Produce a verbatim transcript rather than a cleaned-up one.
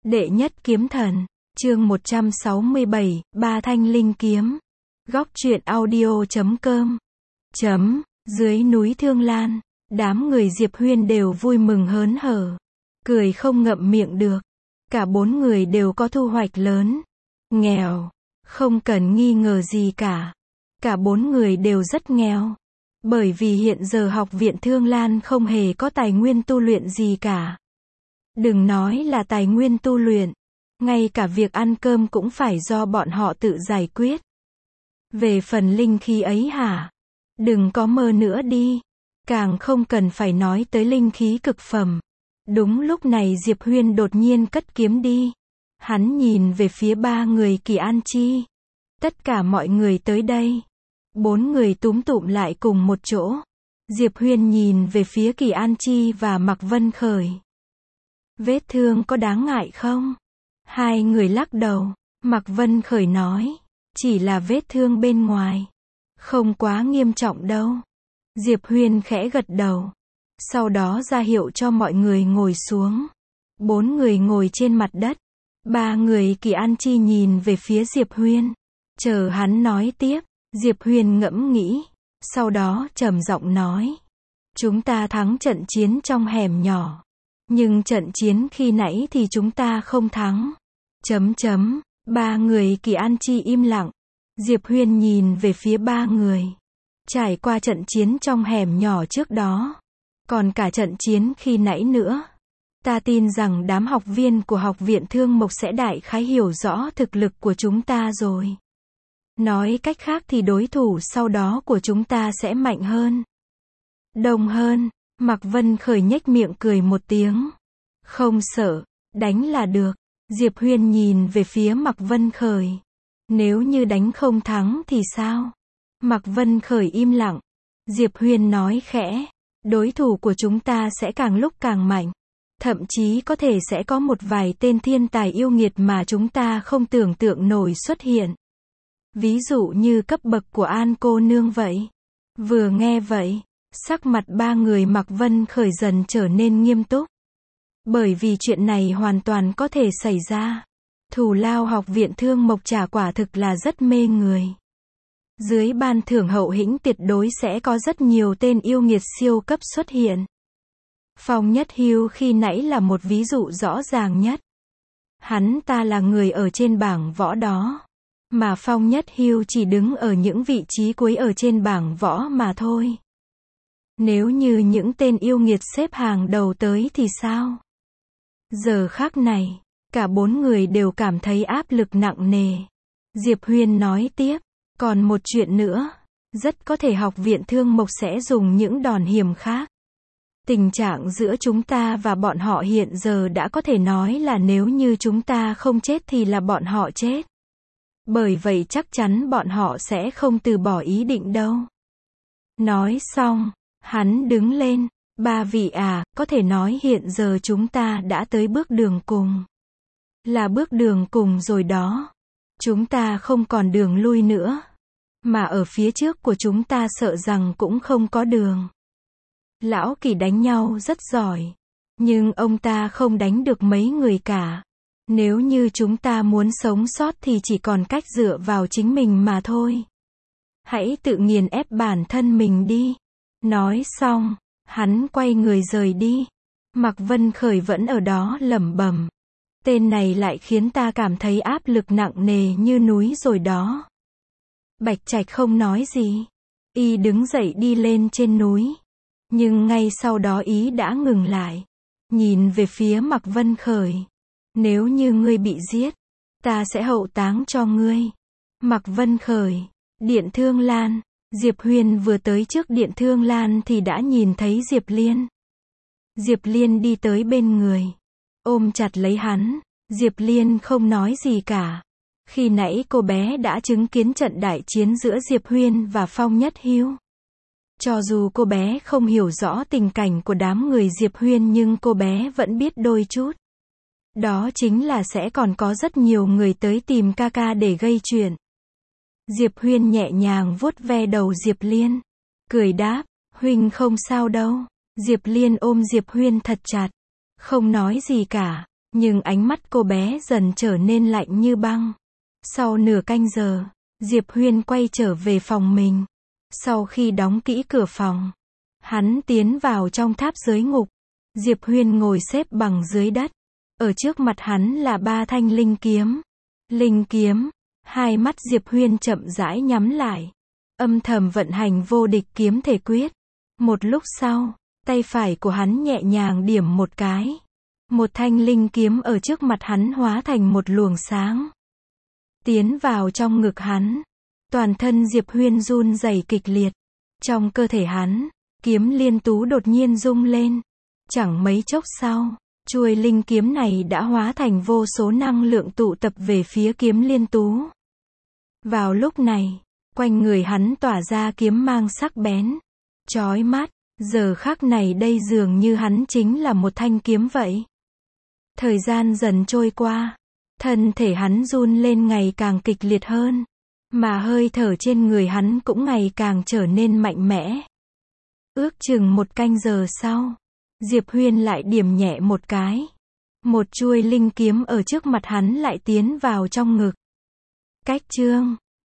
Đệ nhất kiếm thần, chương một trăm sáu mươi bảy, Ba thanh linh kiếm. Góc truyện audio chấm com. Chấm, dưới núi Thương Lan, đám người Diệp Huyên đều vui mừng hớn hở, cười không ngậm miệng được. Cả bốn người đều có thu hoạch lớn. Nghèo, không cần nghi ngờ gì cả. Cả bốn người đều rất nghèo. Bởi vì hiện giờ học viện Thương Lan không hề có tài nguyên tu luyện gì cả. Đừng nói là tài nguyên tu luyện, ngay cả việc ăn cơm cũng phải do bọn họ tự giải quyết. Về phần linh khí ấy hả? Đừng có mơ nữa đi. Càng không cần phải nói tới linh khí cực phẩm. Đúng lúc này Diệp Huyên đột nhiên cất kiếm đi. Hắn nhìn về phía ba người Kỳ An Chi. Tất cả mọi người tới đây. Bốn người túm tụm lại cùng một chỗ. Diệp Huyên nhìn về phía Kỳ An Chi và Mạc Vân Khởi. Vết thương có đáng ngại không? Hai người lắc đầu. Mạc Vân Khởi nói, chỉ là vết thương bên ngoài, không quá nghiêm trọng đâu. Diệp Huyên khẽ gật đầu. Sau đó ra hiệu cho mọi người ngồi xuống. Bốn người ngồi trên mặt đất. Ba người Kỳ An Chi nhìn về phía Diệp Huyên. Chờ hắn nói tiếp. Diệp Huyên ngẫm nghĩ. Sau đó trầm giọng nói. Chúng ta thắng trận chiến trong hẻm nhỏ. Nhưng trận chiến khi nãy thì chúng ta không thắng. Chấm chấm. Ba người Kỳ An Chi im lặng. Diệp Huyên nhìn về phía ba người. Trải qua trận chiến trong hẻm nhỏ trước đó. Còn cả trận chiến khi nãy nữa. Ta tin rằng đám học viên của học viện Thương Mộc sẽ đại khái hiểu rõ thực lực của chúng ta rồi. Nói cách khác thì đối thủ sau đó của chúng ta sẽ mạnh hơn. Đông hơn. Mạc Vân Khởi nhếch miệng cười một tiếng. Không sợ, đánh là được. Diệp Huyên nhìn về phía Mạc Vân Khởi. Nếu như đánh không thắng thì sao? Mạc Vân Khởi im lặng. Diệp Huyên nói khẽ. Đối thủ của chúng ta sẽ càng lúc càng mạnh. Thậm chí có thể sẽ có một vài tên thiên tài yêu nghiệt mà chúng ta không tưởng tượng nổi xuất hiện. Ví dụ như cấp bậc của An cô nương vậy. Vừa nghe vậy, sắc mặt ba người Mạc Vân Khởi dần trở nên nghiêm túc. Bởi vì chuyện này hoàn toàn có thể xảy ra. Thù lao học viện Thương Mộc trả quả thực là rất mê người. Dưới ban thưởng hậu hĩnh tuyệt đối sẽ có rất nhiều tên yêu nghiệt siêu cấp xuất hiện. Phong Nhất Hưu khi nãy là một ví dụ rõ ràng nhất. Hắn ta là người ở trên bảng võ đó. Mà Phong Nhất Hưu chỉ đứng ở những vị trí cuối ở trên bảng võ mà thôi. Nếu như những tên yêu nghiệt xếp hàng đầu tới thì sao? Giờ khắc này, cả bốn người đều cảm thấy áp lực nặng nề. Diệp Huyên nói tiếp, còn một chuyện nữa, rất có thể học viện Thương Mộc sẽ dùng những đòn hiểm khác. Tình trạng giữa chúng ta và bọn họ hiện giờ đã có thể nói là nếu như chúng ta không chết thì là bọn họ chết. Bởi vậy chắc chắn bọn họ sẽ không từ bỏ ý định đâu. Nói xong, hắn đứng lên. Ba vị à, có thể nói hiện giờ chúng ta đã tới bước đường cùng. Là bước đường cùng rồi đó. Chúng ta không còn đường lui nữa. Mà ở phía trước của chúng ta sợ rằng cũng không có đường. Lão Kỳ đánh nhau rất giỏi. Nhưng ông ta không đánh được mấy người cả. Nếu như chúng ta muốn sống sót thì chỉ còn cách dựa vào chính mình mà thôi. Hãy tự nghiền ép bản thân mình đi. Nói xong, hắn quay người rời đi. Mạc Vân Khởi vẫn ở đó lẩm bẩm. Tên này lại khiến ta cảm thấy áp lực nặng nề như núi rồi đó. Bạch Trạch không nói gì. Y đứng dậy đi lên trên núi. Nhưng ngay sau đó ý đã ngừng lại. Nhìn về phía Mạc Vân Khởi. Nếu như ngươi bị giết, ta sẽ hậu táng cho ngươi. Mạc Vân Khởi, Điện Thương Lan. Diệp Huyên vừa tới trước Điện Thương Lan thì đã nhìn thấy Diệp Liên. Diệp Liên đi tới bên người. Ôm chặt lấy hắn. Diệp Liên không nói gì cả. Khi nãy cô bé đã chứng kiến trận đại chiến giữa Diệp Huyên và Phong Nhất Hưu. Cho dù cô bé không hiểu rõ tình cảnh của đám người Diệp Huyên nhưng cô bé vẫn biết đôi chút. Đó chính là sẽ còn có rất nhiều người tới tìm ca ca để gây chuyện. Diệp Huyên nhẹ nhàng vuốt ve đầu Diệp Liên. Cười đáp, huynh không sao đâu. Diệp Liên ôm Diệp Huyên thật chặt. Không nói gì cả. Nhưng ánh mắt cô bé dần trở nên lạnh như băng. Sau nửa canh giờ, Diệp Huyên quay trở về phòng mình. Sau khi đóng kỹ cửa phòng, hắn tiến vào trong tháp giới ngục. Diệp Huyên ngồi xếp bằng dưới đất. Ở trước mặt hắn là ba thanh linh kiếm. Linh kiếm. Hai mắt Diệp Huyên chậm rãi nhắm lại. Âm thầm vận hành vô địch kiếm thể quyết. Một lúc sau, tay phải của hắn nhẹ nhàng điểm một cái. Một thanh linh kiếm ở trước mặt hắn hóa thành một luồng sáng. Tiến vào trong ngực hắn. Toàn thân Diệp Huyên run rẩy kịch liệt. Trong cơ thể hắn, kiếm liên tú đột nhiên rung lên. Chẳng mấy chốc sau, chuôi linh kiếm này đã hóa thành vô số năng lượng tụ tập về phía kiếm liên tú. Vào lúc này, quanh người hắn tỏa ra kiếm mang sắc bén, chói mắt. Giờ khắc này đây dường như hắn chính là một thanh kiếm vậy. Thời gian dần trôi qua, thân thể hắn run lên ngày càng kịch liệt hơn, mà hơi thở trên người hắn cũng ngày càng trở nên mạnh mẽ. Ước chừng một canh giờ sau, Diệp Huyên lại điểm nhẹ một cái. Một chuôi linh kiếm ở trước mặt hắn lại tiến vào trong ngực. Cách chương